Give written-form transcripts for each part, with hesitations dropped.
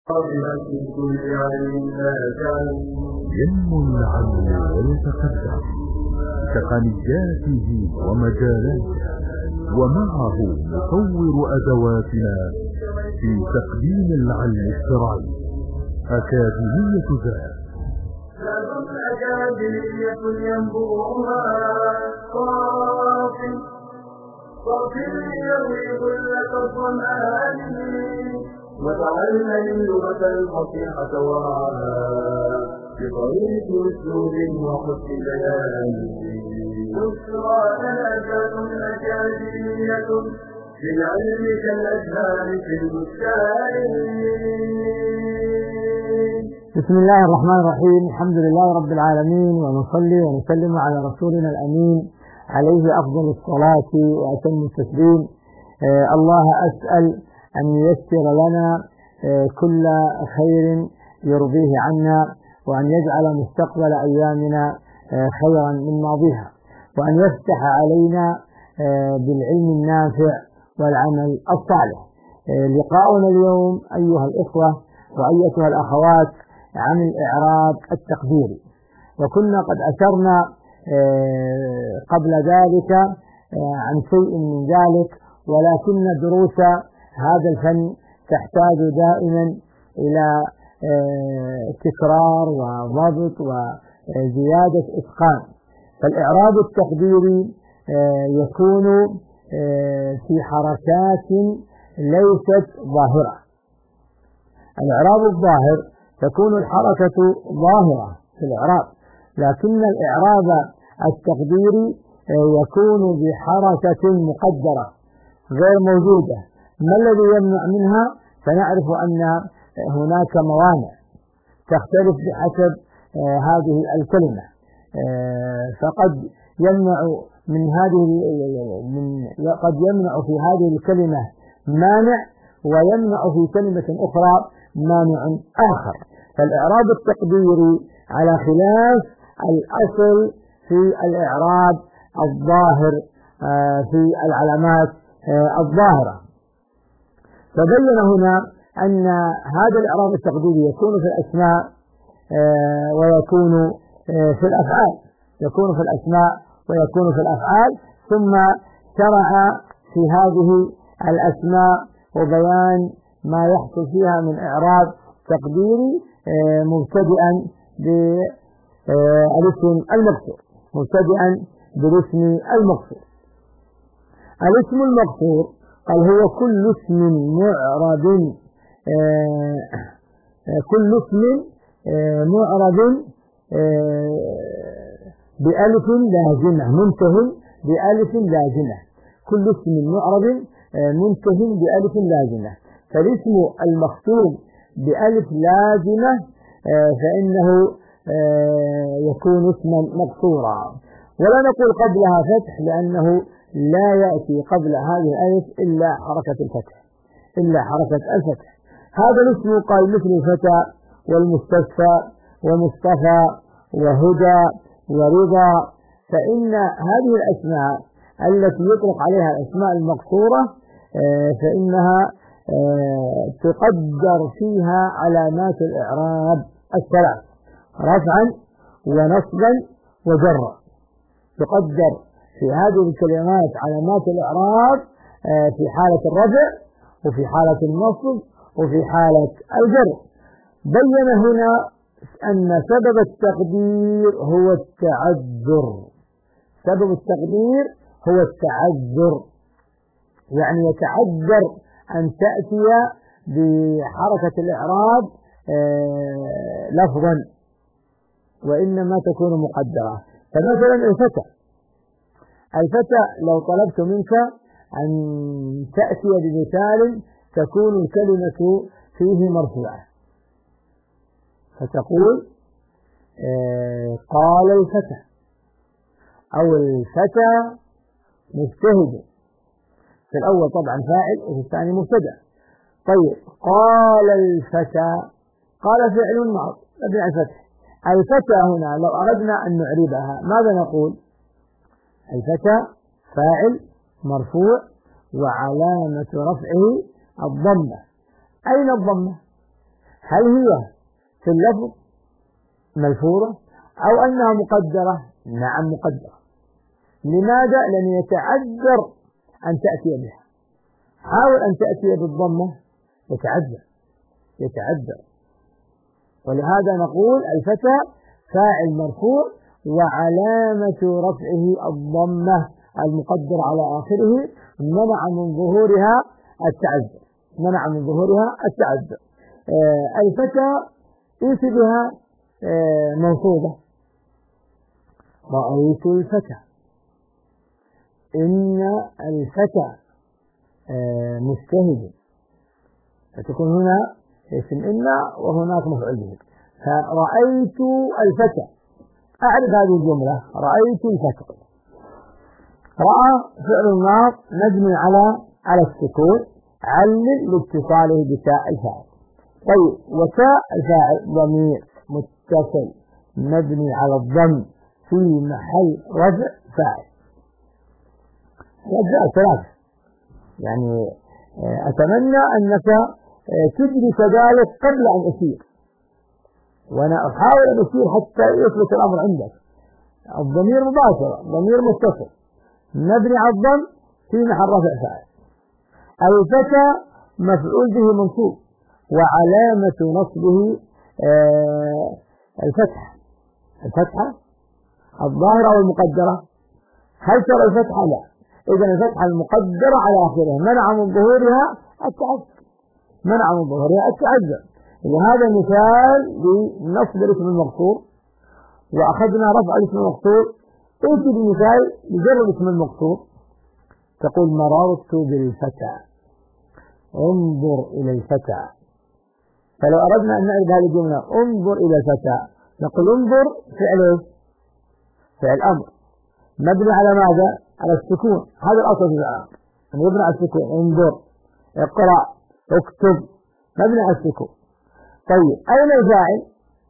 ينمو العلم ويتقدم بتقنياته ومجالاته، ومعه نطور أدواتنا في تقديم العلم الشرعي. أكاديمية ذات أكاديمية ينبوعها صافي يروي ظلة الظمآن، وتعلم اللغة الفصيحة وعلى بطريق أسلوب وحسن بيان. بشرى لنا أكاديمية للعلم كالأزهار في البستان. بسم الله الرحمن الرحيم. الحمد لله رب العالمين، ونصلي ونسلم على رسولنا الأمين عليه أفضل الصلاة وأتم التسليم. الله أسأل أن ييسر لنا كل خير يرضيه عنا، وأن يجعل مستقبل أيامنا خيرا من ماضيها، وأن يفتح علينا بالعلم النافع والعمل الصالح. لقاؤنا اليوم أيها الإخوة وأيتها الأخوات عن الإعراب التقديري، وكنا قد أشرنا قبل ذلك عن شيء من ذلك، ولكن دروس هذا الفن تحتاج دائما إلى تكرار وضبط وزيادة إتقان. فالإعراب التقديري يكون في حركات ليست ظاهرة. الإعراب الظاهر تكون الحركة ظاهرة في الإعراب، لكن الإعراب التقديري يكون بحركة مقدرة غير موجودة. ما الذي يمنع منها؟ فنعرف أن هناك موانع تختلف بحسب هذه الكلمة، فقد يمنع قد يمنع في هذه الكلمة مانع، ويمنع في كلمة أخرى مانع آخر. فالإعراب التقديري على خلاف الأصل في الإعراب الظاهر في العلامات الظاهرة. فبين هنا أن هذا الإعراب التقديري يكون في الأسماء ويكون في الأفعال، يكون في الأسماء ويكون في الأفعال. ثم شرع في هذه الأسماء وبيان ما يحصل فيها من إعراب تقديري، مبتدئا بالاسم المقصور. الاسم المقصور قال هو كل اسم معرب بألف لازمة منتهٍ بألف لازمة. كل اسم معرب منتهٍ بألف لازمة. فالاسم المختوم بألف لازمة فإنه يكون اسما مقصورا، ولا نقول قبلها فتح، لأنه لا يأتي قبل هذه الألف إلا حركة الفتح. هذا الاسم قال مثل الفتى والمستشفى ومصطفى وهدى ورضا. فإن هذه الأسماء التي يطلق عليها الأسماء المقصورة فإنها تقدر فيها علامات الإعراب الثلاث: رفعا ونصبا وجرا. تقدر في هذه الكلمات علامات الإعراب في حالة الرفع وفي حالة النصب وفي حالة الجر. بين هنا أن سبب التقدير هو التعذر، يعني يتعذر أن تأتي بحركة الإعراب لفظا، وإنما تكون مقدرة. فمثلا الفتى لو طلبت منك أن تأتي بمثال تكون الكلمة فيه مرفوعة، فتقول قال الفتى، أو الفتى مجتهد. في الأول طبعا فاعل وفي الثاني مبتدأ. طيب، قال الفتى، قال فعل مبني على الفتح. الفتى هنا لو أردنا أن نعربها ماذا نقول؟ الفتى فاعل مرفوع وعلامة رفعه الضمة. أين الضمة؟ هل هي في اللفظ ملفوظة أو أنها مقدرة؟ نعم مقدرة. لماذا؟ لأن يتعذر أن تأتي بها. حاول أن تأتي بالضمة يتعذر. ولهذا نقول الفتى فاعل مرفوع وعلامة رفعه الضمة المقدر على آخره منع من ظهورها التعذر. الفتى إيش بها منصوبة. رأيت الفتى. إن الفتى مجتهد، فتكون هنا اسم إن وهناك مفعول به. فرأيت الفتى، أعرف هذه الجملة، رأيت الفتى. رأى فعل ماض مبني على السكون، علل لاتصاله بتاء الفاعل. طيب، وتاء الفاعل ضمير متصل مبني على الضم في محل رفع فاعل. أجزاء ثلاث، يعني أتمنى أنك تدرك ذلك قبل أن أسير، وأنا أحاول أن أسير حتى يثبت الأمر عندك. الضمير مباشرة، ضمير متصل مبني على الضم في محل رفع فاعل. الفتى مفعول به منصوب وعلامة نصبه الفتحة الظاهرة أو المقدرة. هل ترى الفتحة؟ لا. إذن الفتحة المقدرة على آخرها منع من ظهورها التعذر. وهذا مثال لنصب الاسم المقصور، وأخذنا رفع الاسم المقصور. ايش المثال لجر الاسم المقصور؟ تقول مررت بالفتى، انظر إلى الفتى. فلو أردنا أن نعرف هذه الجملة انظر إلى الفتى، نقول انظر فعل أمر مبني على ماذا؟ على السكون. هذا الأصل في الأمر أن يبنى على السكون. انظر، اقرأ، اكتب، مبني على السكون. طيب، أين الفاعل؟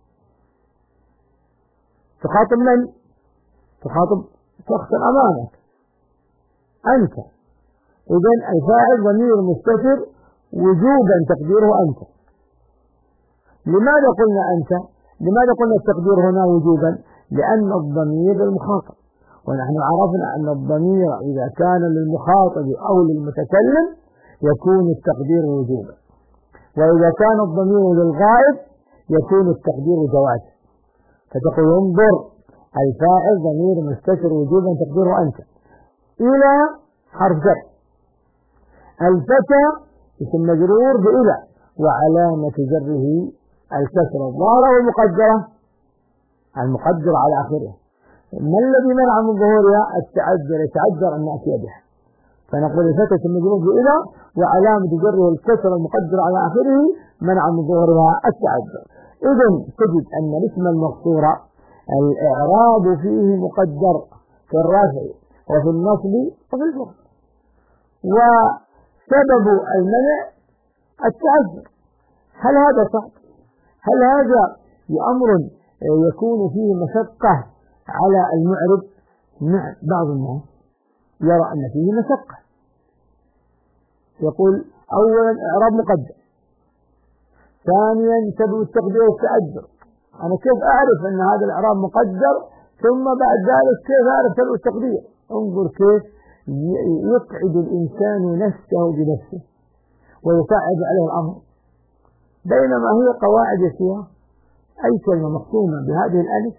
تخاطب من؟ تخاطب شخص أمامك، أنت. إذن الفاعل ضمير مستتر وجوبا تقديره أنت. لماذا قلنا أنت؟ لماذا قلنا التقدير هنا وجوبا؟ لأن الضمير المخاطب، ونحن عرفنا أن الضمير إذا كان للمخاطب أو للمتكلم يكون التقدير وجوبا، وإذا كان الضمير للغائب يكون التقدير جوازا. فتقول انظر الفاعل ضمير مستتر وجوبا تقديره أنت إلى حرف جر. الفتى اسم مجرور بإلى وعلامة جره الكسرة الظاهرة والمقدرة على آخره. ما الذي منع من ظهورها؟ يتعذر أن نأتي بها. فنقول الفتى اسم مجرور بإلى وعلامة جره الكسرة المقدرة على آخره منع من ظهورها التعذر. إذن تجد أن الاسم المقصور الإعراب فيه مقدر في الرفع وفي النصب وفي الجر، وسبب المنع التعذر. هل هذا صح؟ هل هذا أمر يكون فيه مشقة على المعرب؟ نعم، بعض الناس يرى أن فيه مشقة، يقول أولا إعراب مقدر، ثانيا سبب التقدير التعذر. أنا كيف أعرف أن هذا الإعراب مقدر ثم بعد ذلك كيف أعرف سبب التقدير؟ انظر كيف يقعد الإنسان نفسه بنفسه ويصعب عليه الأمر، بينما هي قواعد يسيرة. أي كلمة مختومة بهذه الألف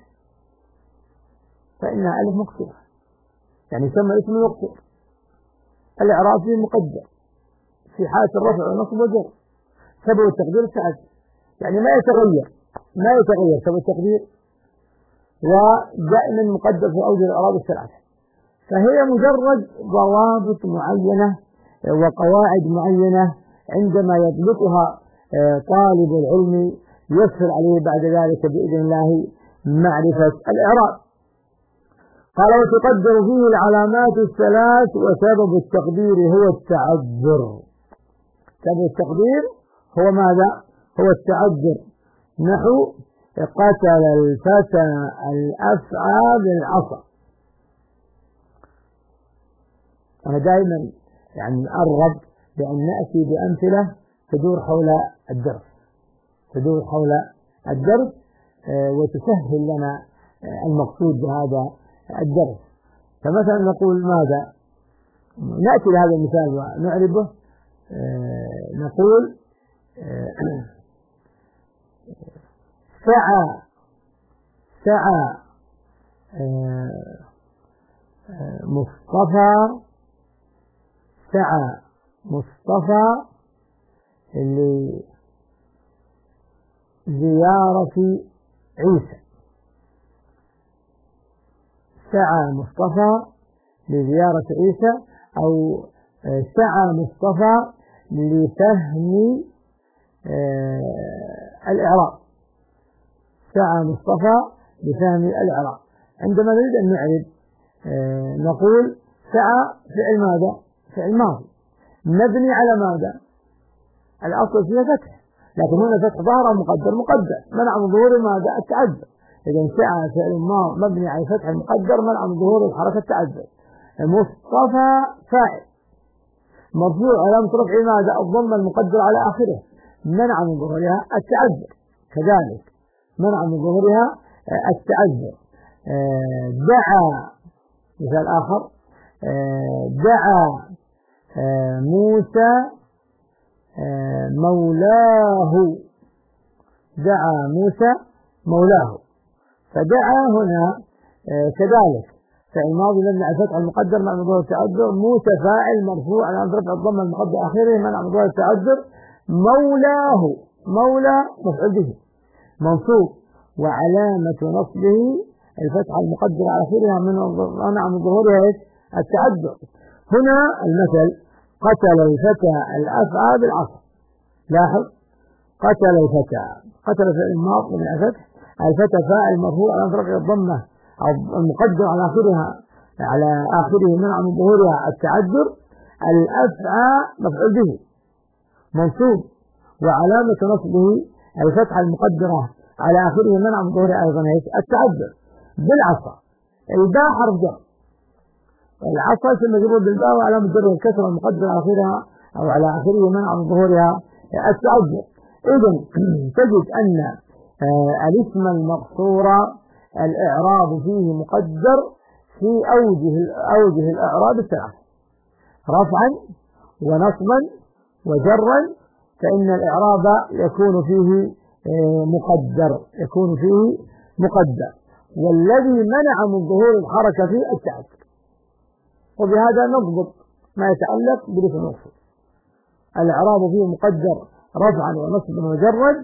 فإنها ألف مقصورة، يعني يسمى اسم مقصور. الإعراب فيه مقدر في حالة الرفع والنصب والجر، سبب التقدير التعذر، يعني ما يتغير سبب التقدير، ودائما مقدر في أوجه الإعراب الثلاثة. فهي مجرد ضوابط معينة وقواعد معينة عندما يضبطها طالب العلم يسهل عليه بعد ذلك بإذن الله معرفة الإعراب. قال وتقدر فيه العلامات الثلاث وسبب التقدير هو التعذر. سبب التقدير هو ماذا؟ هو التعذر. نحو قتل الفتى الأفعى بالعصا. أنا دائما يعني أرغب بأن نأتي بأمثلة تدور حول الدرس، تدور حول الدرس وتسهل لنا المقصود بهذا الدرس. فمثلا نقول ماذا؟ نأتي لهذا المثال ونعربه. نقول سعى مصطفى لزيارة عيسى. سعى مصطفى لزيارة عيسى، أو سعى مصطفى لفهم الإعراب. سعى مصطفى لفهم الإعراب. عندما نريد أن نعرب نقول سعى فعل ماذا؟ فعل ماضي مبني على ماذا؟ الأصل فيها فتح، لكن هنا فتح ظاهر مقدر منع من ظهور ماذا؟ التعذر. إذا سعى فعل مبني على فتح المقدر منع من ظهور الحركة التعذر. مصطفى فاعل مرفوع علامة رفعه ماذا؟ الضمة المقدر على آخره منع من ظهورها التعذر. كذلك منع من ظهورها التعذر. دعا مثال آخر، دعا موسى مولاه. دعا موسى مولاه. فدعا هنا كذلك فعل ماضي مبني على الفتح المقدر منع من ظهور التعذر. موسى فاعل مرفوع علامة رفع الضمة المقدر آخره منع من ظهور التعذر. مولاه، مولى مفعول به منصوب وعلامة نصبه الفتحة المقدرة على آخرها منع من ظهورها التعذر. هنا المثل قتل الفتى الأفعى بالعصا. لاحظ قتل الفتى، قتل فعل ماضي من الفتح، الفتى فاعل مرفوع على رفع الضمة المقدر على آخره منع من ظهورها التعذر. الأفعى مفعول به منصوب وعلامة نصبه الفتحة المقدرة على آخره منع من ظهورها أيضا التعذر. بالعصا، الباء حرف جر، العصا ثم مجرور بالباء وعلامة جر الكسر المقدرة على آخرها أو على آخره منع من ظهورها التعذر. إذن تجد أن الاسم المقصور الإعراب فيه مقدر في أوجه الإعراب الثلاثة: رفعا ونصبا وجرا، فإن الإعراب يكون فيه مقدر، والذي منع من ظهور الحركة فيه التعذر. وبهذا نضبط ما يتعلق بالاسم المقصور. الإعراب فيه مقدر رفعا ونصبا وجرا،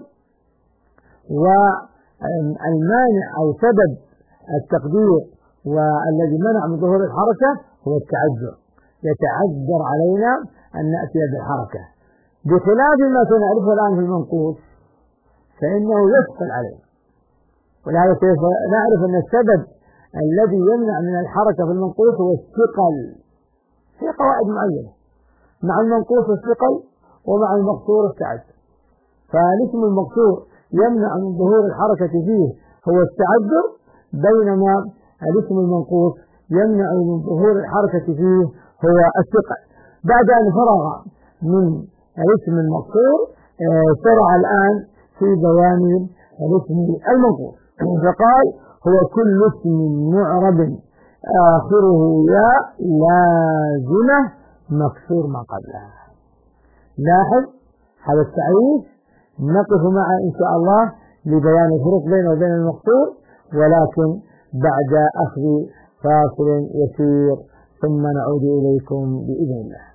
والمانع أو سبب التقدير والذي منع من ظهور الحركة هو التعذر. يتعذر علينا أن نأتي بالحركة، بخلاف ما سنعرفه الآن في المنقوص فإنه يثقل علينا. ولهذا كيف نعرف أن السبب الذي يمنع من الحركة في المنقوص هو الثقل في قواعد معينة. مع المنقوص الثقل ومع المقصور التعذر. فالاسم المقصور يمنع من ظهور الحركة فيه هو التعذر، بينما الاسم المنقوص يمنع من ظهور الحركة فيه هو الثقل. بعد أن فرغ من الاسم المقصور شرع الآن في بيان الاسم المنقوص، فقال: هو كل اسم معرب آخره ياء لازمة مكسور ما قبلها. لاحظ هذا التعريف، نقف معه إن شاء الله لبيان الفرق بينه وبين المقصور، ولكن بعد أخذ فاصل يسير ثم نعود إليكم بإذن الله.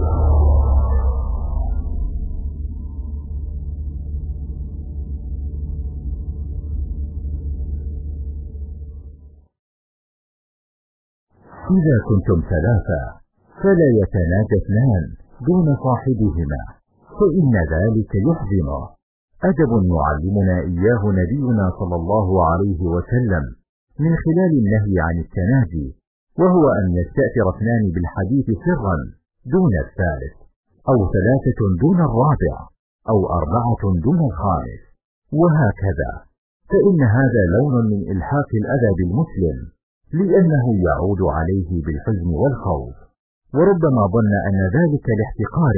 إذا كنتم ثلاثة فلا يتناجى اثنان دون صاحبهما، فإن ذلك يحزنه. أدب يعلمنا إياه نبينا صلى الله عليه وسلم من خلال النهي عن التناجي، وهو أن يستأثر اثنان بالحديث سرا دون الثالث، أو ثلاثة دون الرابع، أو أربعة دون الخامس، وهكذا، فإن هذا لون من إلحاق الأذى بالمسلم، لأنه يعود عليه بالحزن والخوف، وربما ظن أن ذلك لاحتقاره،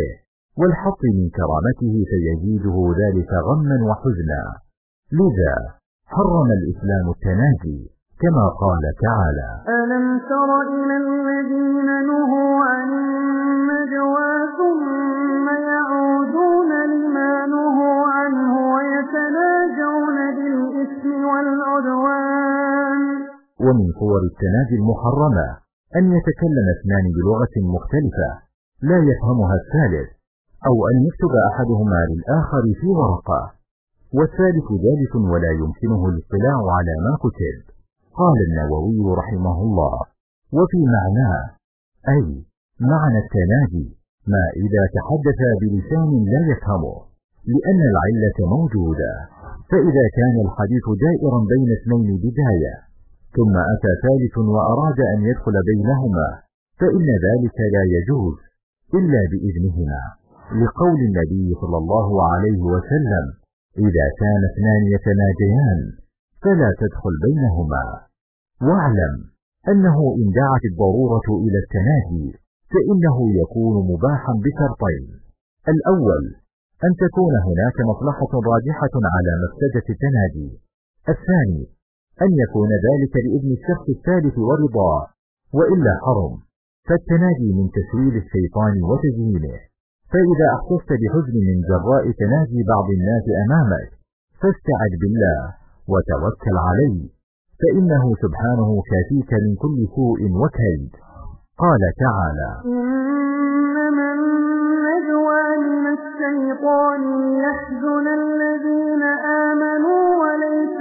والحط من كرامته فيزيده ذلك غما وحزنا. لذا حرم الإسلام التناجي كما قال تعالى: ألم تر إلى الذين نهوا عن النجوى ثم يعودون لما نهوا عنه ويتناجون بالإثم والعدوان. ومن صور التناجي المحرمة أن يتكلم اثنان بلغة مختلفة لا يفهمها الثالث، أو أن يكتب أحدهما للآخر في ورقة والثالث جالس ولا يمكنه الاطلاع على ما كتب. قال النووي رحمه الله: وفي معناه أي معنى التناجي ما إذا تحدث بلسان لا يفهمه، لأن العلة موجودة. فإذا كان الحديث دائرا بين اثنين بداية ثم أتى ثالث وأراد أن يدخل بينهما فإن ذلك لا يجوز إلا بإذنهما، لقول النبي صلى الله عليه وسلم: إذا كان اثنان يتناجيان فلا تدخل بينهما. واعلم أنه إن دعت الضرورة إلى التناجي فإنه يكون مباحا بشرطين: الأول أن تكون هناك مصلحة راجحة على مفسدة التناجي، الثاني أن يكون ذلك لإذن الشخص الثالث ورضاه، وإلا حرم. فالتناجي من تسويل الشيطان وتزيينه، فإذا أحسست بحزن من جراء تناجي بعض الناس أمامك فاستعذ بالله وتوكل عليه، فإنه سبحانه كافيك من كل سوء وكيد. قال تعالى: إنما النجوى من الشيطان ليحزن الذين آمنوا وليس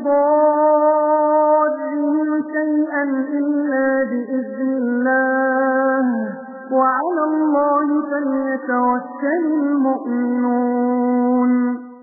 بضارهم شيئا إلا بإذن الله وعلى الله فليتوكل المؤمنون.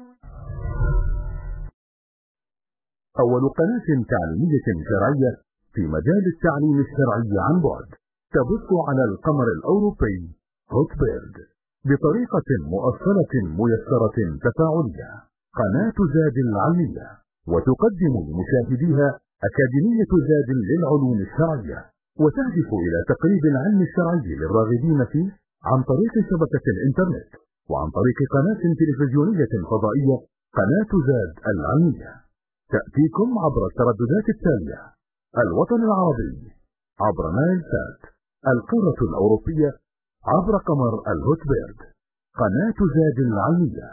أول قناة تعليمية شرعية في مجال التعليم الشرعي عن بعد تبث على القمر الأوروبي هوتبيرد بطريقة مؤصلة ميسرة تفاعلية، قناة زاد العلمية، وتقدم لمشاهديها أكاديمية زاد للعلوم الشرعية، وتهدف إلى تقريب العلم الشرعي للراغبين فيه عن طريق شبكة الإنترنت وعن طريق قناة تلفزيونية فضائية قناة زاد العلمية. تأتيكم عبر الترددات التالية: الوطن العربي عبر نايل سات، القارة الأوروبية عبر قمر الهوتبيرد، قناة زاد العلمية.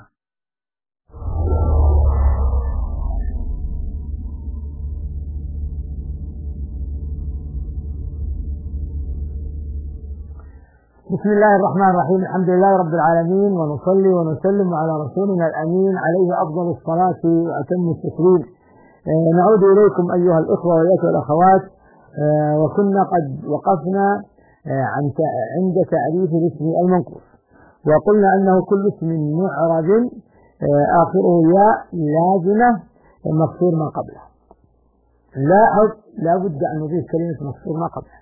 بسم الله الرحمن الرحيم، الحمد لله رب العالمين، ونصلي ونسلم على رسولنا الأمين عليه أفضل الصلاة وأتم التسليم. نعود إليكم أيها الإخوة وأيها الأخوات، وكنا قد وقفنا عند تعريف الاسم المنقوص، وقلنا أنه كل اسم معرب آخره ياء لازمة مكسور ما قبله. لاحظ لا بد أن نضيف كلمة مكسور ما قبله،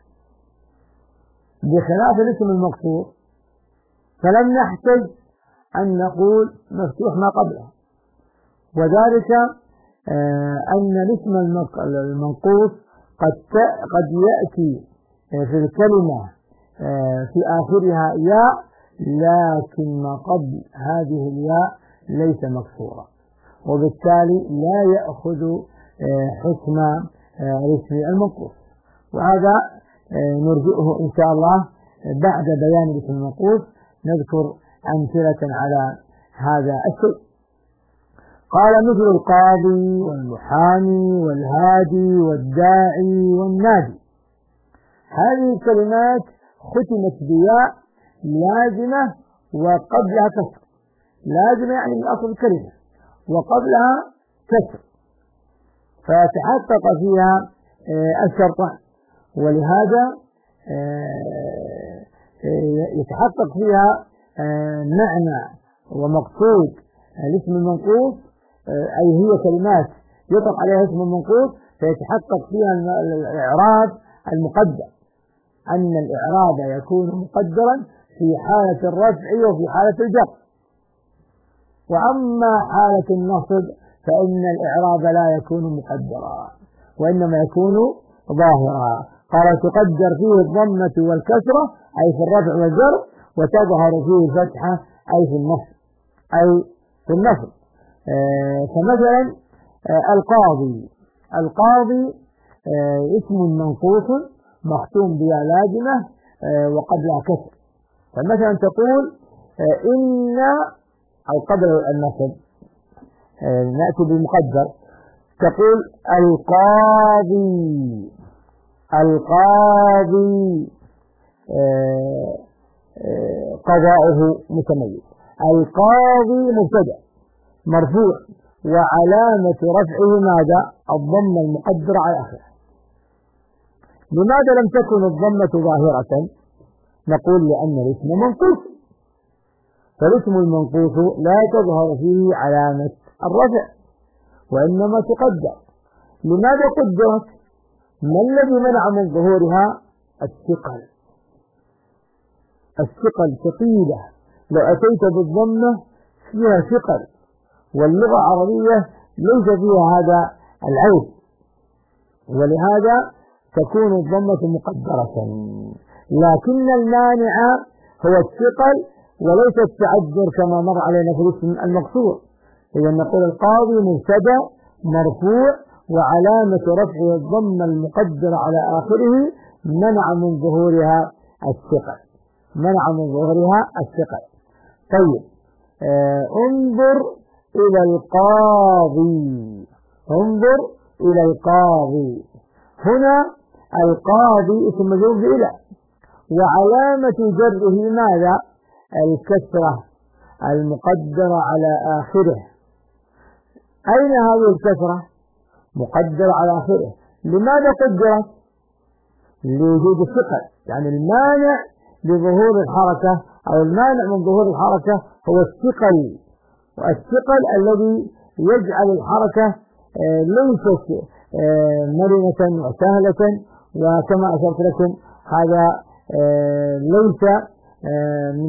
بخلاف الاسم المقصور فلم نحتاج أن نقول مفتوح ما قبله، وذلك أن الاسم المنقوص قد يأتي في الكلمة في آخرها ياء، لكن ما قبل هذه الياء ليس مكسورا، وبالتالي لا يأخذ حكم الاسم المنقوص، وهذا نرجئه إن شاء الله بعد بيان الاسم المنقوص. نذكر أمثلة على هذا الشيء. قال: مثل القاضي والمحامي والهادي والداعي والنادي. هذه الكلمات ختمت بياء لازمة وقبلها كسر، لازمة يعني من أصل الكلمة، وقبلها كسر، فتحقق فيها الشرطان، ولهذا يتحقق فيها معنى ومقصود الاسم المنقوص، أي هي كلمات يطلق عليها اسم المنقوص، فيتحقق فيها الإعراب المقدر، أن الإعراب يكون مقدرا في حالة الرفع وفي حالة الجر، وأما حالة النصب فإن الإعراب لا يكون مقدرا وإنما يكون ظاهرا. قال: تقدر فيه الضمة والكسرة أي في الرفع والجر، وتظهر فيه الفتحة أي في النصب، أي في النصب. فمثلا القاضي اسم منقوص مختوم بياء لازمة وقبلها كسر. فمثلا تقول إن أو قبل النصب نأتي بالمقدر، تقول القاضي قضاؤه متميز. القاضي مبتدأ مرفوع وعلامة رفعه ماذا؟ الضمة المقدرة على آخره. لماذا لم تكن الضمة ظاهرة؟ نقول لأن الاسم منقوص، فالاسم المنقوص لا تظهر فيه علامة الرفع وإنما تقدر. لماذا قدرت؟ ما الذي منع من ظهورها؟ الثقل ثقيلة، لو أتيت بالضمة فيها ثقل، واللغة العربية ليس فيها هذا العيب، ولهذا تكون الضمة مقدرة. لكن المانع هو الثقل وليس التعذر كما مر علينا في الاسم المقصور. إذا نقول القاضي مبتدأ مرفوع وعلامة رفعه الضمة المقدرة على آخره منع من ظهورها الثقل. طيب انظر إلى القاضي. هنا القاضي اسم مجرور بإلى، وعلامة جره ماذا؟ الكسرة المقدرة على آخره. أين هذه الكسرة؟ مقدرة على آخره. لماذا قدرت؟ لوجود الثقل، يعني المانع لظهور الحركة أو المانع من ظهور الحركة هو الثقل، والثقل الذي يجعل الحركة ليست مرنة وسهلة. وكما أشرت لكم هذا ليس من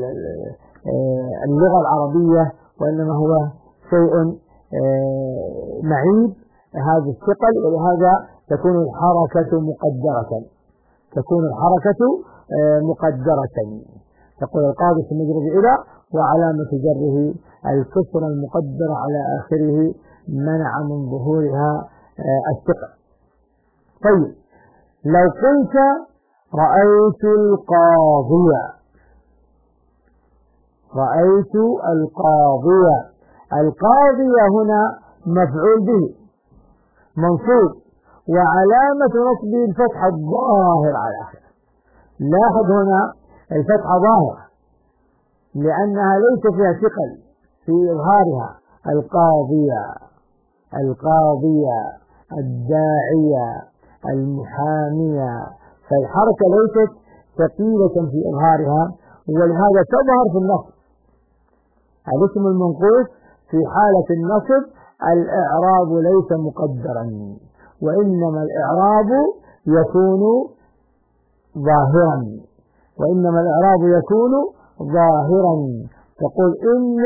اللغة العربية، وإنما هو شيء معيب هذا الثقل، ولهذا تكون الحركة مقدرة. تقول القاضي في مجرد إلى وعلامة جره الكسرة المقدرة على آخره منع من ظهورها الثقل. طيب لو قلت رأيت القاضي هنا مفعول به منصوب وعلامة نصبه الفتحة الظاهر على آخره. لاحظ هنا الفتحة ظاهرة لأنها ليس فيها ثقل في إظهارها. القاضية الداعية المحامية، فالحركة ليست ثقيلة في إظهارها، ولهذا تظهر في النصب. الاسم المنقوص في حالة النصب الإعراب ليس مقدرا، وإنما الإعراب يكون ظاهرا. تقول إن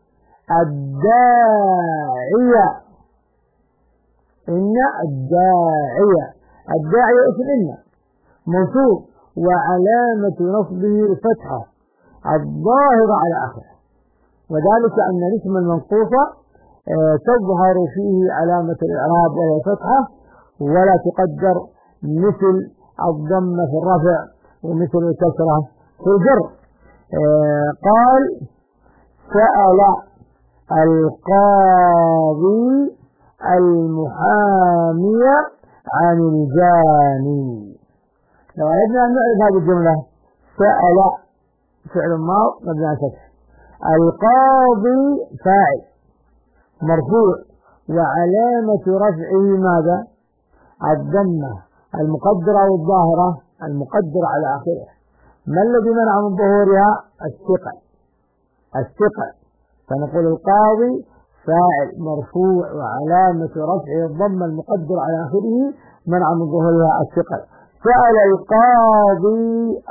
الداعية اسم إن منصوب وعلامة نصبه الفتحة الظاهرة على آخره، وذلك أن الاسم المنقوص تظهر فيه علامة الإعراب وهي فتحة ولا تقدر، مثل الضمة في الرفع ومثل الكسرة في الجر. قال سأل القاضي المحامي عن الجاني. لو أردنا أن نعرف هذه الجملة، سأل فعل ماض مبني على الفتح، القاضي فاعل مرفوع وعلامة رفعه ماذا؟ الضمة المقدرة والظاهرة المقدرة على آخره. ما الذي منع من ظهورها؟ الثقل. فنقول القاضي فاعل مرفوع وعلامة رفعه الضمة المقدرة على آخره منع من ظهورها الثقل. سأل القاضي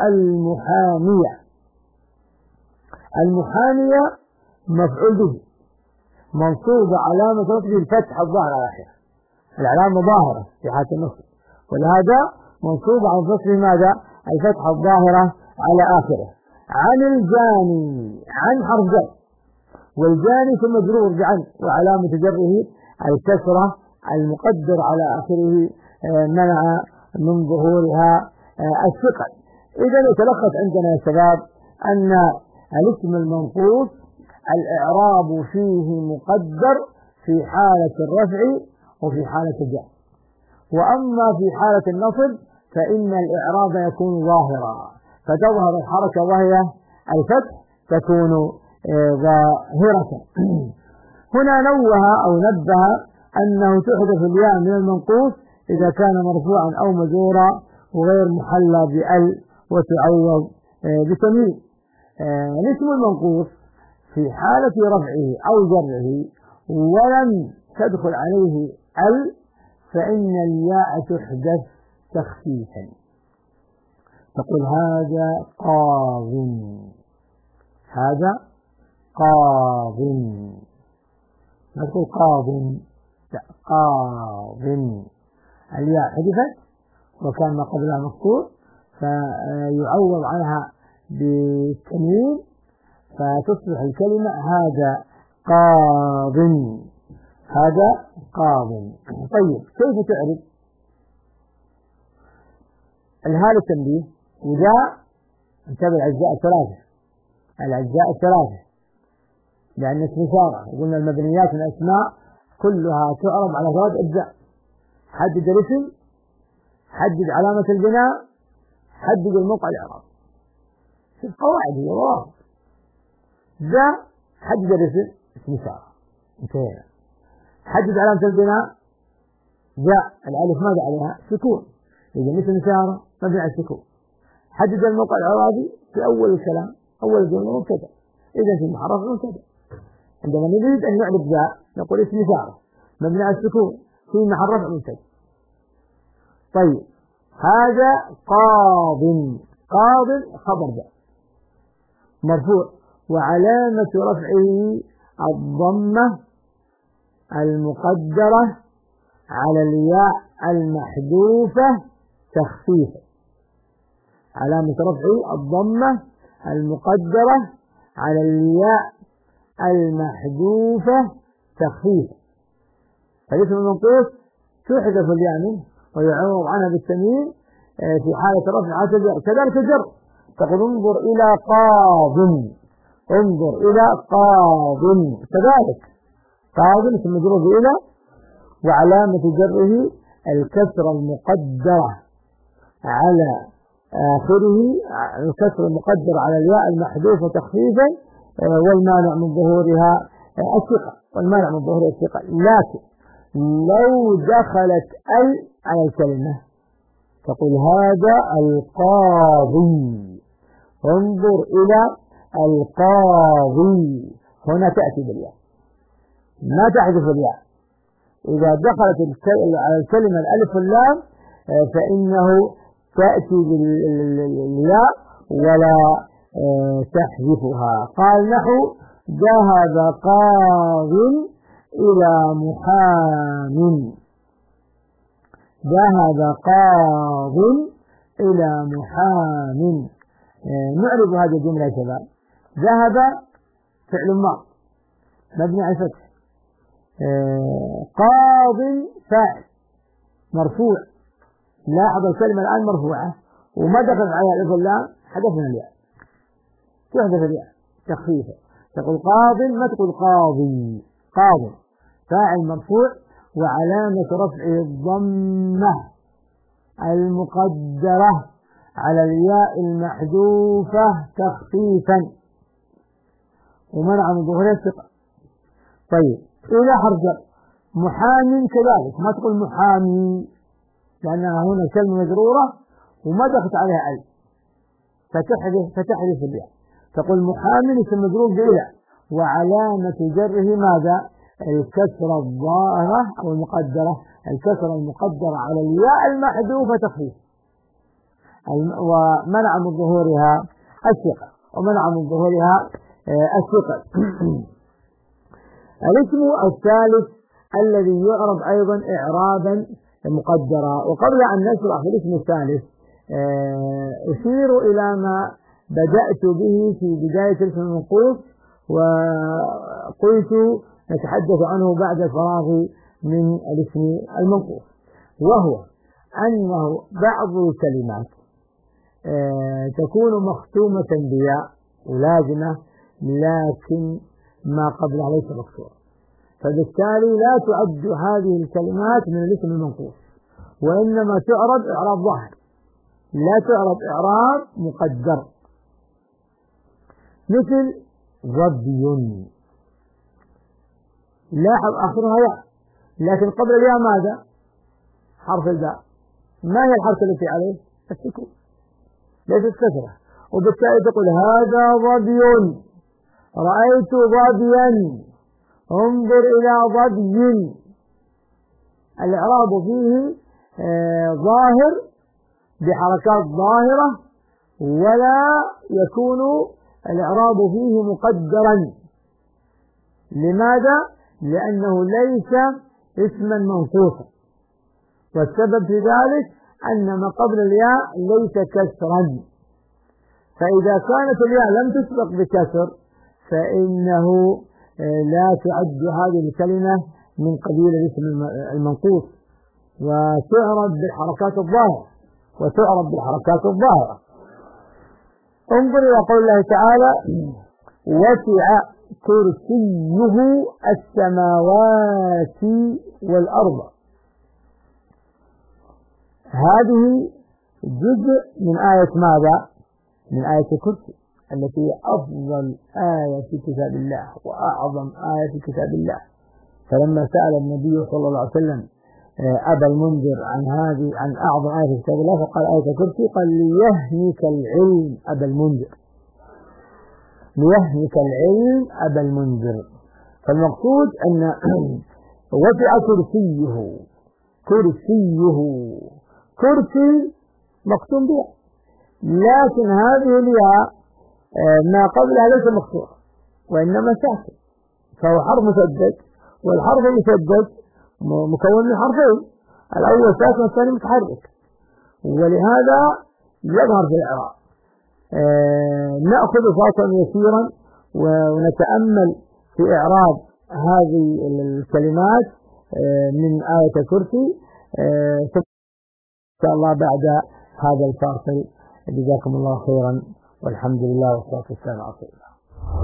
المحامية مفعول به منصوب علامة رفعه الفتحة الظاهرة على آخره، العلامة ظاهرة في حالة النصب، ولهذا منصوب على رفعه ماذا؟ الفتحة الظاهرة على آخره. عن الجاني، عن حرف جر، والجاني ثم مجرور بعن، وعلامة جره الكسرة المقدر على آخره منع من ظهورها الثقل. إذا يتلخص عندنا يا شباب أن الاسم المنقوص الإعراب فيه مقدر في حالة الرفع وفي حالة الجر، وأما في حالة النصب فإن الإعراب يكون ظاهرا، فتظهر الحركة وهي الفتح تكون ظاهرة. هنا نوه أو نبه أنه تحذف الياء من المنقوص إذا كان مرفوعا أو مجرورا وغير محلى بأل وتعوض بتنوين. الاسم المنقوص في حالة رفعه أو جره ولم تدخل عليه ال فإن الياء تحدث تخفيفا، تقول هذا قاض، هذا قاض، لا تقول قاض، لا قاض، الياء حذفت وكان ما قبلها مكسور فيعوض عنها بالتنوين فتصبح الكلمة هذا قاض، هذا قاض. طيب كيف تعرف؟ الهاء التنبيه إذا انتبه الأجزاء الثلاثة، الأجزاء الثلاثة، لأن اسم إشارة قلنا المبنيات من الأسماء كلها تعرب على ثلاث أجزاء: حدد الاسم، حدد علامة البناء، حدد الموقع الإعراب. في القواعد هي واضحة. ذا حدد الاسم اسم إشارة انتهينا. حدد علامة البناء، ذا الألف ماذا عليها؟ سكون، إذا اسم إشارة مبني على السكون. حدد الموقع الإعرابي في أول الكلام، أول الجملة مبتدأ، إذا في محرف مبتدأ. عندما نريد أن نعرف ذا نقول اسم إشارة مبني على السكون في محرف مبتدأ. طيب هذا قاض، قاض خبر ذا مرفوع وعلامة رفعه الضمة المقدرة على الياء المحذوفة تخفيفا، علامة رفعه الضمة المقدرة على الياء المحذوفة تخفيفا. فالاسم المنقوص تحذف الياء منه ويعوض عنها بالتنوين في حالة رفع عدد الياء. كذلك الجر، تقول انظر إلى قاض، انظر إلى قاض، كذلك قاض اسم مجرور بإلى وعلامة جره الكسر المقدرة على آخره، الكسر المقدر على الياء المحذوفة تخفيفا، والمانع من ظهورها الثقة، والمانع من ظهورها الثقة. لكن لو دخلت ال على الكلمة تقول هذا القاضي، انظر إلى القاضي، هنا تأتي بالياء ما تحذف الياء. إذا دخلت على الكلمة الألف واللام فإنه تأتي بالياء ولا تحذفها. قال نحو ذهب قاض إلى محام، ذهب قاض إلى محام. نعرف هذه الجملة يا شباب. ذهب فعل ماض مبني على الفتح، قاض فاعل مرفوع. لاحظ الكلمة الآن مرفوعة وما دخل عليها الألف واللام، حذفنا الياء، تحذف الياء تخفيفا. تقول قاض ما تقول قاضي، قاض فاعل مرفوع وعلامة رفعه الضمة المقدرة على الياء المحذوفة تخفيفا ومنع من ظهورها الثقة. طيب إلى حرف جر محامي كذلك ما تقول محامي لأنها هنا كلمة مجرورة وما دخلت عليها أي فتحذف الياء. تقول محامي اسم مجرور بإلى وعلامة جره ماذا؟ الكسرة الظاهرة أو المقدرة، الكسرة المقدرة على الياء المحذوفة تخفيف، ومنع من ظهورها الثقة، ومنع من ظهورها الثقة. الاسم الثالث الذي يعرب أيضا إعرابا مقدرا. وقبل أن نشرح في الاسم الثالث أشير إلى ما بدأت به في بداية الاسم المنقوص، وقلت نتحدث عنه بعد الفراغ من الاسم المنقوص، وهو أنه بعض الكلمات تكون مختومة بياء ولازمة، لكن ما قبلها ليس مكسور، فبالتالي لا تعد هذه الكلمات من الاسم المنقوص، وإنما تعرب إعراب ظاهر، لا تعرب إعراب مقدر. مثل ظبي، لاحظ آخرها ياء، لكن قبل الياء ماذا؟ حرف الباء. ما هي الحركة التي عليه؟ السكون، ليست كسرة، وبالتالي تقول هذا ظبي، رأيت ظبيا، انظر إلى ظبي. الإعراب فيه ظاهر بحركات ظاهرة، ولا يكون الإعراب فيه مقدرا. لماذا؟ لأنه ليس اسما منقوصا، والسبب في ذلك أن ما قبل الياء ليس كسرا، فإذا كانت الياء لم تسبق بكسر فإنه لا تعد هذه الكلمة من قبيل الاسم المنقوص، وتعرب بالحركات الظاهرة. انظر إلى قول الله تعالى: وسع كرسيه السماوات والأرض. هذه جزء من آية ماذا؟ من آية الكرسي، التي هي أفضل آية في كتاب الله وأعظم آية في كتاب الله. فلما سأل النبي صلى الله عليه وسلم أبا المنذر عن أعظم آية في كتاب الله، فقال آية الكرسي، قال ليهنك العلم أبا المنذر، ليهنك العلم أبا المنذر. فالمقصود أن وسع كرسي مختوم بها، لكن هذه الياء ما قبلها ليس مكسور وإنما ساكن، فهو حرف مسدد، والحرف المسدد مكون من حرفين، الأول ساكن والثاني متحرك، ولهذا يظهر في الإعراب. نأخذ فاصلا يسيرا ونتأمل في إعراب هذه الكلمات من آية الكرسي إن شاء الله بعد هذا الفاصل. جزاكم الله خيرا، والحمد لله والصلاة والسلام على رسول الله.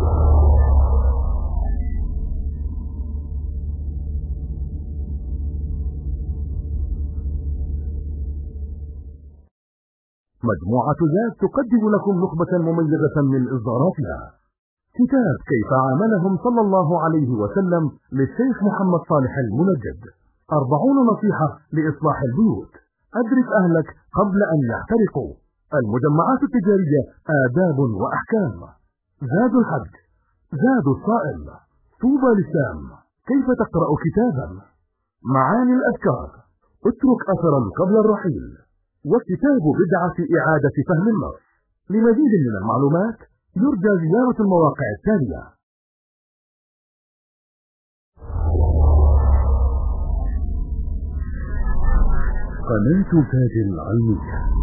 مجموعة ذات تقدم لكم نخبة مميزة من إصداراتها. كتاب كيف عاملهم صلى الله عليه وسلم للشيخ محمد صالح المنجد، 40 نصيحة لإصلاح البيوت، أدرك أهلك قبل أن يحترقوا، المجمعات التجارية، آداب وأحكام، زاد الحج، زاد الصائم، طوبى للشام، كيف تقرأ كتابا، معاني الأذكار، اترك أثرا قبل الرحيل، وكتاب بدعة إعادة فهم النص. لمزيد من المعلومات يرجى زيارة المواقع التالية: قناة تاج العلمية.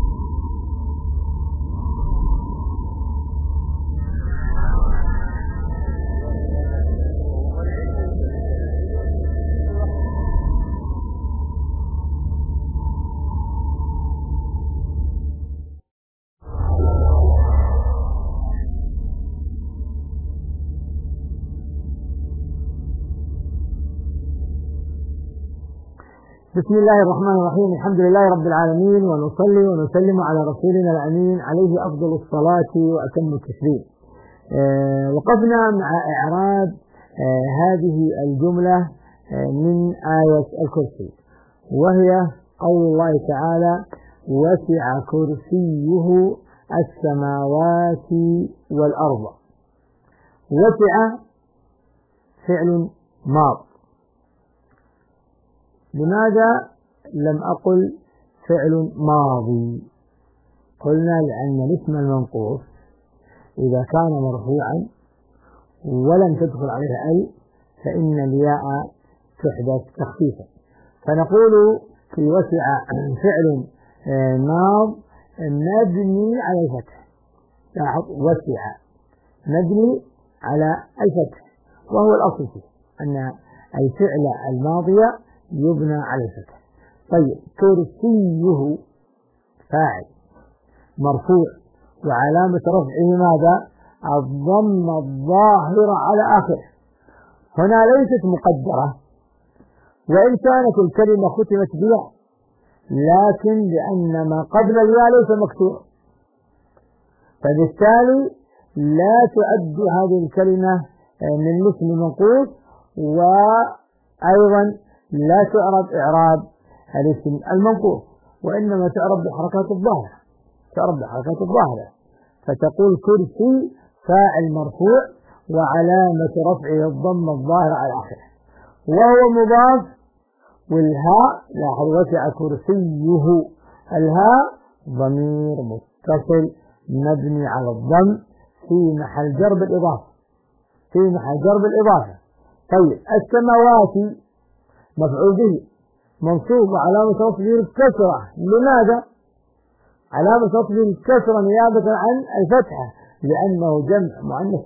بسم الله الرحمن الرحيم، الحمد لله رب العالمين، ونصلي ونسلم على رسولنا الأمين عليه أفضل الصلاة وأتم التسليم. وقفنا مع إعراب هذه الجملة من آية الكرسي، وهي قول الله تعالى: وسع كرسيه السماوات والأرض. وسع فعل ماض. لماذا لم أقل فعل ماضي؟ قلنا لأن الاسم المنقوص إذا كان مرفوعا ولم تدخل عليه ال فإن الياء تحدث تخفيفا، فنقول في وسع فعل ماض مبني على الفتح، لاحظ وسع مبني على الفتح، وهو الأصل فيه أن الفعل الماضي يبنى على الفتح. طيب كرسيه فاعل مرفوع وعلامة رفعه ماذا؟ الضم الظاهرة على آخره. هنا ليست مقدرة، وإن كانت الكلمة ختمت بياء، لكن لأن ما قبل الياء ليس مكسور، فبالتالي لا تعد هذه الكلمة من الاسم المنقوص، وأيضا لا تعرب إعراب الاسم المنقوص، وإنما تعرب بحركات الظاهرة، فتقول كرسي فاعل مرفوع وعلامة رفعه الضم الظاهر على آخره، وهو مضاف، والهاء لاحظ وسع كرسيه، الهاء ضمير متصل مبني على الضم في محل جر بالإضافة. طيب السماوات مفعول به منصوب وعلامة رفعه الكسرة. لماذا؟ علامة رفعه الكسرة نيابة عن الفتحة، لأنه جمع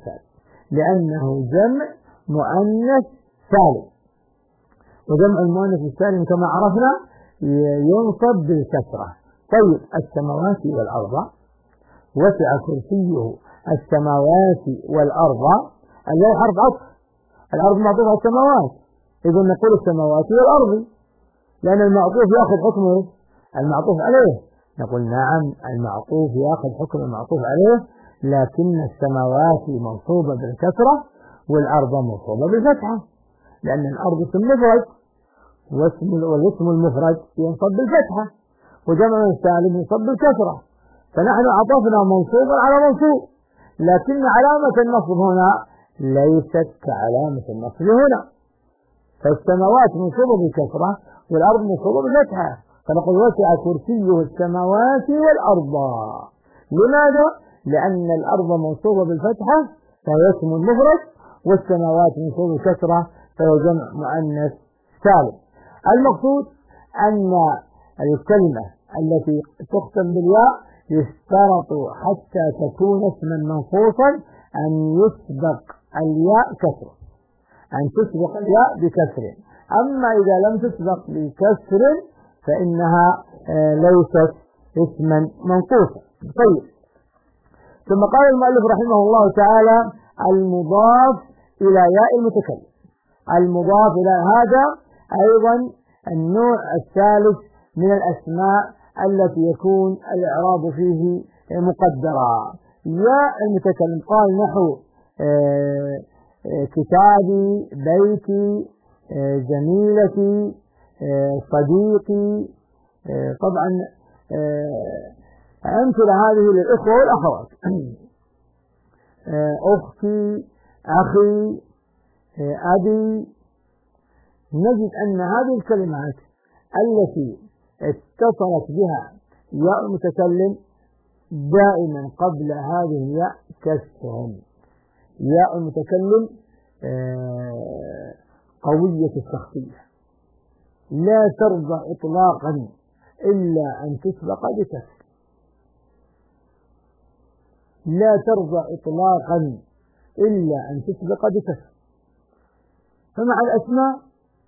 مؤنث سالم، وجمع المؤنث السالم كما عرفنا ينصب بالكسرة. طيب السماوات والأرض وسع كرسيه السماوات والأرض، الذي حرف عطف، الأرض معطوف على السماوات، إذا نقول السماوات والأرض، لأن المعطوف يأخذ حكمه المعطوف عليه. نقول نعم، المعطوف يأخذ حكم المعطوف عليه، لكن السماوات منصوبة بالكسرة والأرض منصوبة بالفتحة، لأن الأرض اسم مفرد، والاسم المفرد ينصب بالفتحة، وجمع سالم ينصب بالكسرة، فنحن عطفنا منصوبا على منصوب، لكن علامة النصب هنا ليست كعلامة النصب هنا، فالسماوات منصوبة بالكسرة والأرض منصوبة بالفتحة، فنقول وسع كرسيه السماوات والأرض. لماذا؟ لأن الأرض منصوبة بالفتحة فهي اسم مفرد، والسماوات منصوبة بالكسرة فهي جمع مؤنث سالم. المقصود أن الكلمة التي تختم بالياء يشترط حتى تكون اسما منقوصا أن يسبق الياء كسر، بكسر. أما إذا لم تسبق بكسر فإنها ليست اسما منقوصا. طيب، ثم قال المؤلف رحمه الله تعالى المضاف إلى ياء المتكلم. المضاف إلى هذا أيضا النوع الثالث من الأسماء التي يكون الإعراب فيه مقدرا. ياء المتكلم قال نحو كتابي، بيتي، جميلتي، صديقي. طبعا أمثلة هذه للإخوة والأخوات، أختي، أخي، أبي. نجد أن هذه الكلمات التي اتصلت بها ياء المتكلم دائما قبل هذه الياء كسر. ياء المتكلم قوية الشخصية، لا ترضى إطلاقا إلا أن تسبق بكسر، فمع الأسماء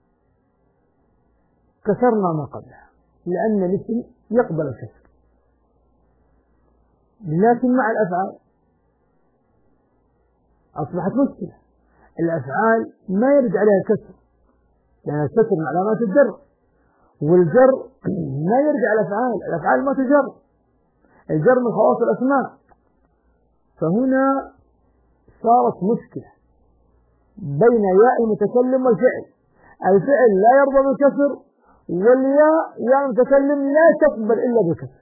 كسرنا ما قبلها لأن الاسم يقبل الكسر، لكن مع الأفعال أصبحت مشكلة. الأفعال ما يرد عليها الكسر، لأن الكسر من علامات الجر، والجر ما يرد على الأفعال ما تجر، الجر من خواص الأسماء. فهنا صارت مشكلة بين ياء المتكلم والفعل. الفعل لا يرضى بالكسر، والياء المتكلم لا تقبل إلا بالكسر.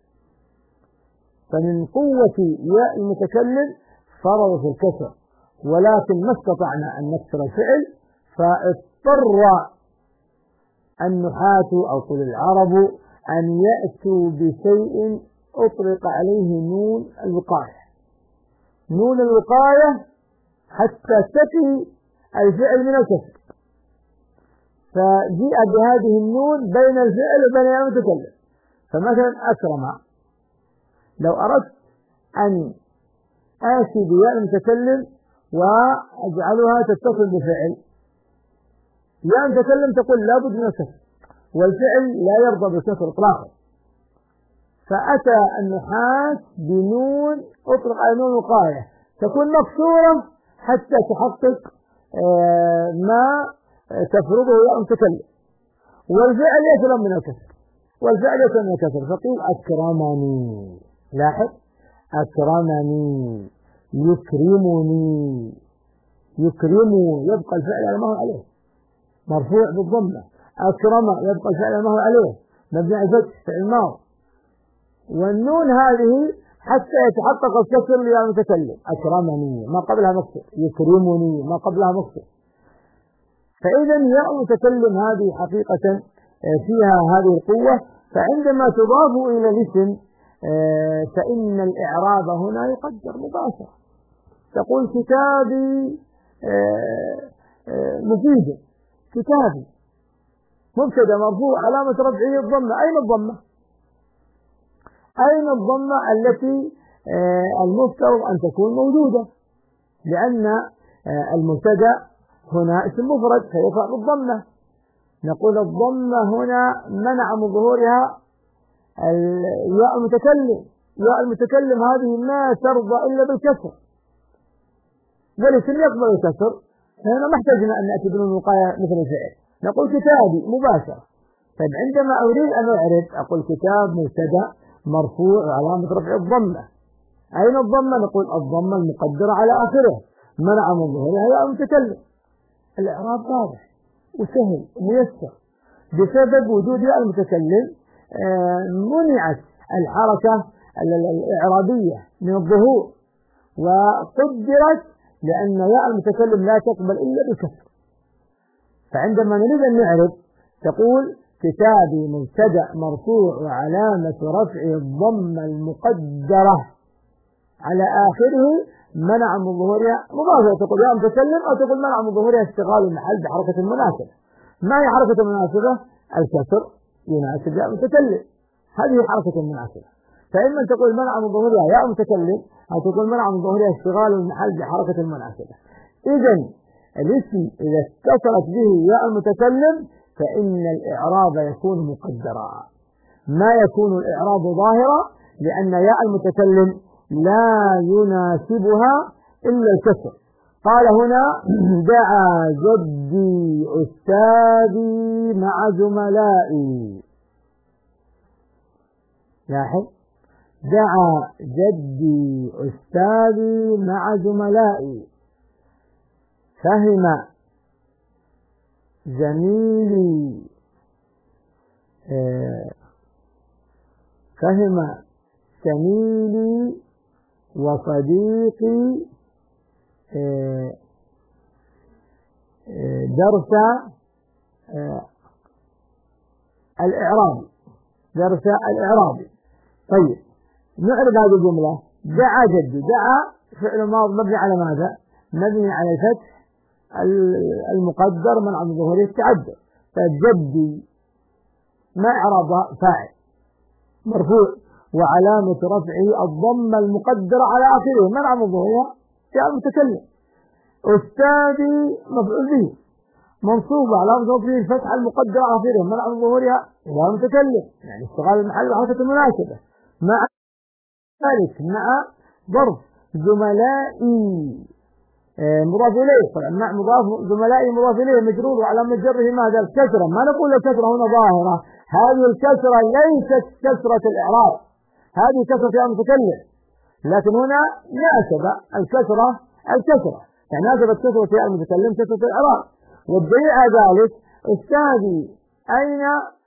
فمن قوة ياء المتكلم فرضت الكسر، ولكن ما استطعنا أن نكسر الفعل، فاضطر النحاة أو قل العرب أن يأتوا بشيء أطلق عليه نون الوقاية حتى تفي الفعل من الكسر، فجيء بهذه النون بين الفعل وبين المتكلم. فمثلا أكرم، لو أردت أن آتي بياء المتكلم وأجعلها تتصل بفعل. ياء المتكلم تقول لابد من الكسر، والفعل لا يرضى بالكسر إطلاقا. فأتى النحاة بنون أطلق على نون وقاية تكون مكسورة حتى تحقق ما تفرضه ياء المتكلم، والفعل يسلم من الكسر، فقيل أكرمني. لاحظ، أكرمني، يكرمني، يبقى الفعل على ما هو عليه مرفوع بالضمة. أكرم يبقى الفعل على ما هو عليه مبني على الفتح في الماضي، والنون هذه حتى يتحقق الكسر لياء المتكلم. أكرمني ما قبلها مكسور، يكرمني ما قبلها مكسور. فإذا ياء المتكلم هذه حقيقة فيها هذه القوة. فعندما تضاف إلى الاسم فإن الإعراب هنا يقدر مباشرة. تقول كتابي مفيد، كتابي مبتدا مرفوع علامة رفعه الضمة. أين الضمة التي المفترض أن تكون موجودة؟ لأن المبتدا هنا اسم مفرد فيرفع بالضمة. نقول الضمة هنا منع من ظهورها الياء المتكلم. ياء المتكلم هذه ما ترضى إلا بالكسر، والاسم يقبل الكسر، فهنا ما احتاجنا أن نأتي بنون وقاية مثل الفعل. نقول كتابي مباشرة. طيب عندما أريد أن أعرف أقول كتاب مبتدا مرفوع وعلامة رفع الضمة. أين الضمة؟ نقول الضمة المقدرة على آخره منع من ظهورها ياء المتكلم. الإعراب واضح وسهل وميسر. بسبب وجود ياء المتكلم منعت الحركة الإعرابية من الظهور، وقدرت لأن ياء المتكلم لا تقبل إلا بالكسر. فعندما نريد أن نعرف تقول كتابي مبتدأ مرفوع وعلامة رفعه الضمة المقدرة على آخره منع من ظهورها مباشرة. تقول ياء متكلم أو تقول منع من ظهورها اشتغال المحل بحركة المناسبة. ما هي حركة المناسبة؟ الكسر يناسب ياء متكلم، هذه حركة المناسبة. فإما أن تقول منع من ظهورها ياء متكلم أو تقول منع من ظهورها اشتغال المحل بحركة المناسبة. إذا الاسم إذا اتصلت به ياء المتكلم فإن الإعراب يكون مقدرا، ما يكون الإعراب ظاهرا، لأن ياء المتكلم لا يناسبها إلا الكسر. قال هنا دعا جدي أستاذي مع زملائي. لاحظ، دعا جدي أستاذي مع زملائي. فهم زميلي فهم زميلي وصديقي درس الإعراب. طيب نعرف هذه الجملة. دعا جدي، دعا فعل ماضي مبني على ماذا؟ مبني على الفتح المقدر منع من ظهوره التعدد. فجدي ما إعرابها؟ فاعل مرفوع وعلامة رفعه الضمة المقدرة على آخره منع من ظهورها ياء المتكلم. أستاذي مفعول به منصوب علامة رفعه الفتحة المقدرة على آخره منع من ظهورها ياء المتكلم، يعني اشتغال المحل بحركة المناسبة. مع ذلك مع ظرف زملائي مضاف إليه، طبعا مع مضاف زملائي مضاف إليه مجرور وعلامة جره ماذا؟ الكسرة. ما نقول الكسرة هنا ظاهرة، هذه الكسرة ليست كسرة الإعراب، هذه كسرة ياء المتكلم، لكن هنا ناسب الكسرة يعني ناسبت كسرة ياء المتكلم كسرة الإعراب. والدليل على ذلك أستاذي أين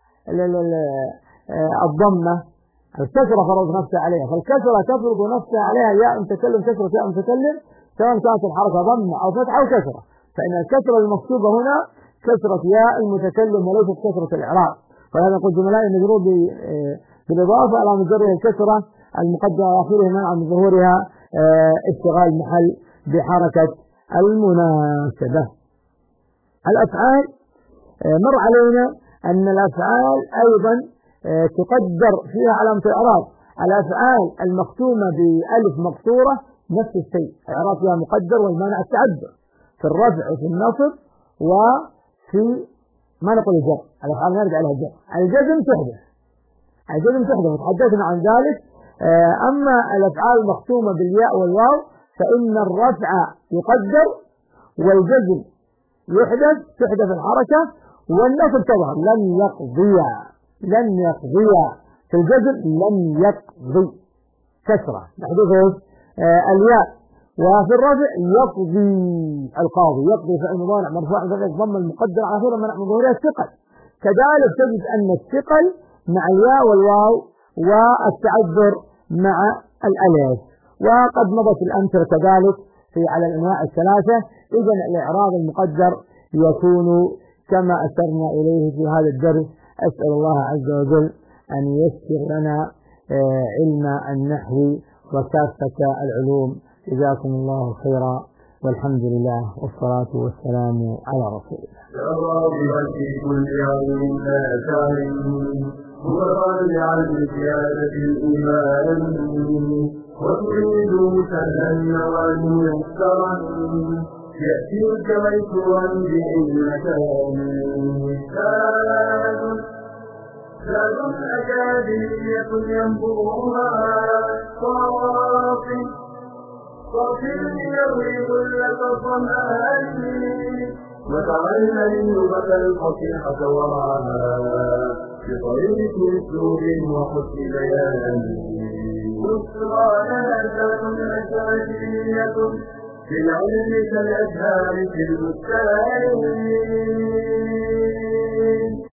الضمة؟ الكسرة فرض نفسها عليها، فالكسرة تفرض نفسها عليها ياء المتكلم كسرة ياء المتكلم سواء كانت الحركة ضمة أو فتحة أو كسرة. فإن الكسرة المكتوبة هنا كسرة ياء المتكلم وليست كسرة الإعراب. فهذا نقول زملائي مجرور بالإضافة على مجرد الكسرة المقدرة على آخره منع من ظهورها اشتغال محل بحركة المناسبة. الأفعال مر علينا أن الأفعال أيضا تقدر فيها علامة الإعراب. الأفعال المختومة بألف مقصورة نفس الشيء، الإعراب فيها مقدر والمانع التعذر في الرفع وفي النصب وفي ما نقول الجر، الأفعال نرجع لها الجر. الجزم تحدث وتحدثنا عن ذلك. أما الأفعال المختومة بالياء والواو فإن الرفع يقدر والجزم تحدث الحركة والنصب تظهر لن يقضي في الجزم لن يقضي كسرة تحدث الياء، وفي الرفع يقضي القاضي، يقضي فعل مضارع مرفوع بالضم المقدر على آخره منع من ظهورها الثقل. كذلك تجد أن الثقل مع الياء والواو والتعذر مع الألف، وقد مضت الأمثلة كذلك على الأنواع الثلاثة. إذن الإعراب المقدر يكون كما أشرنا إليه في هذا الدرس. أسأل الله عز وجل أن ييسر لنا علم النحو وكافة العلوم. جزاكم الله خيرا، والحمد لله والصلاة والسلام على رسول الله. يا راغبا في كل علم لا تعلم متطلعا لزيادة الإيمان وتريد سهلا وميسرا يأتيك ميسورا بإنسان زاد أكاديمية ينبوها صافي يروي كلك الظمآن وتعلم اللغة الفصيحة وراها بطريق أسلوب وحسن بيان بشرى لها أكاديمية بالعلم كالأزهار في البستان.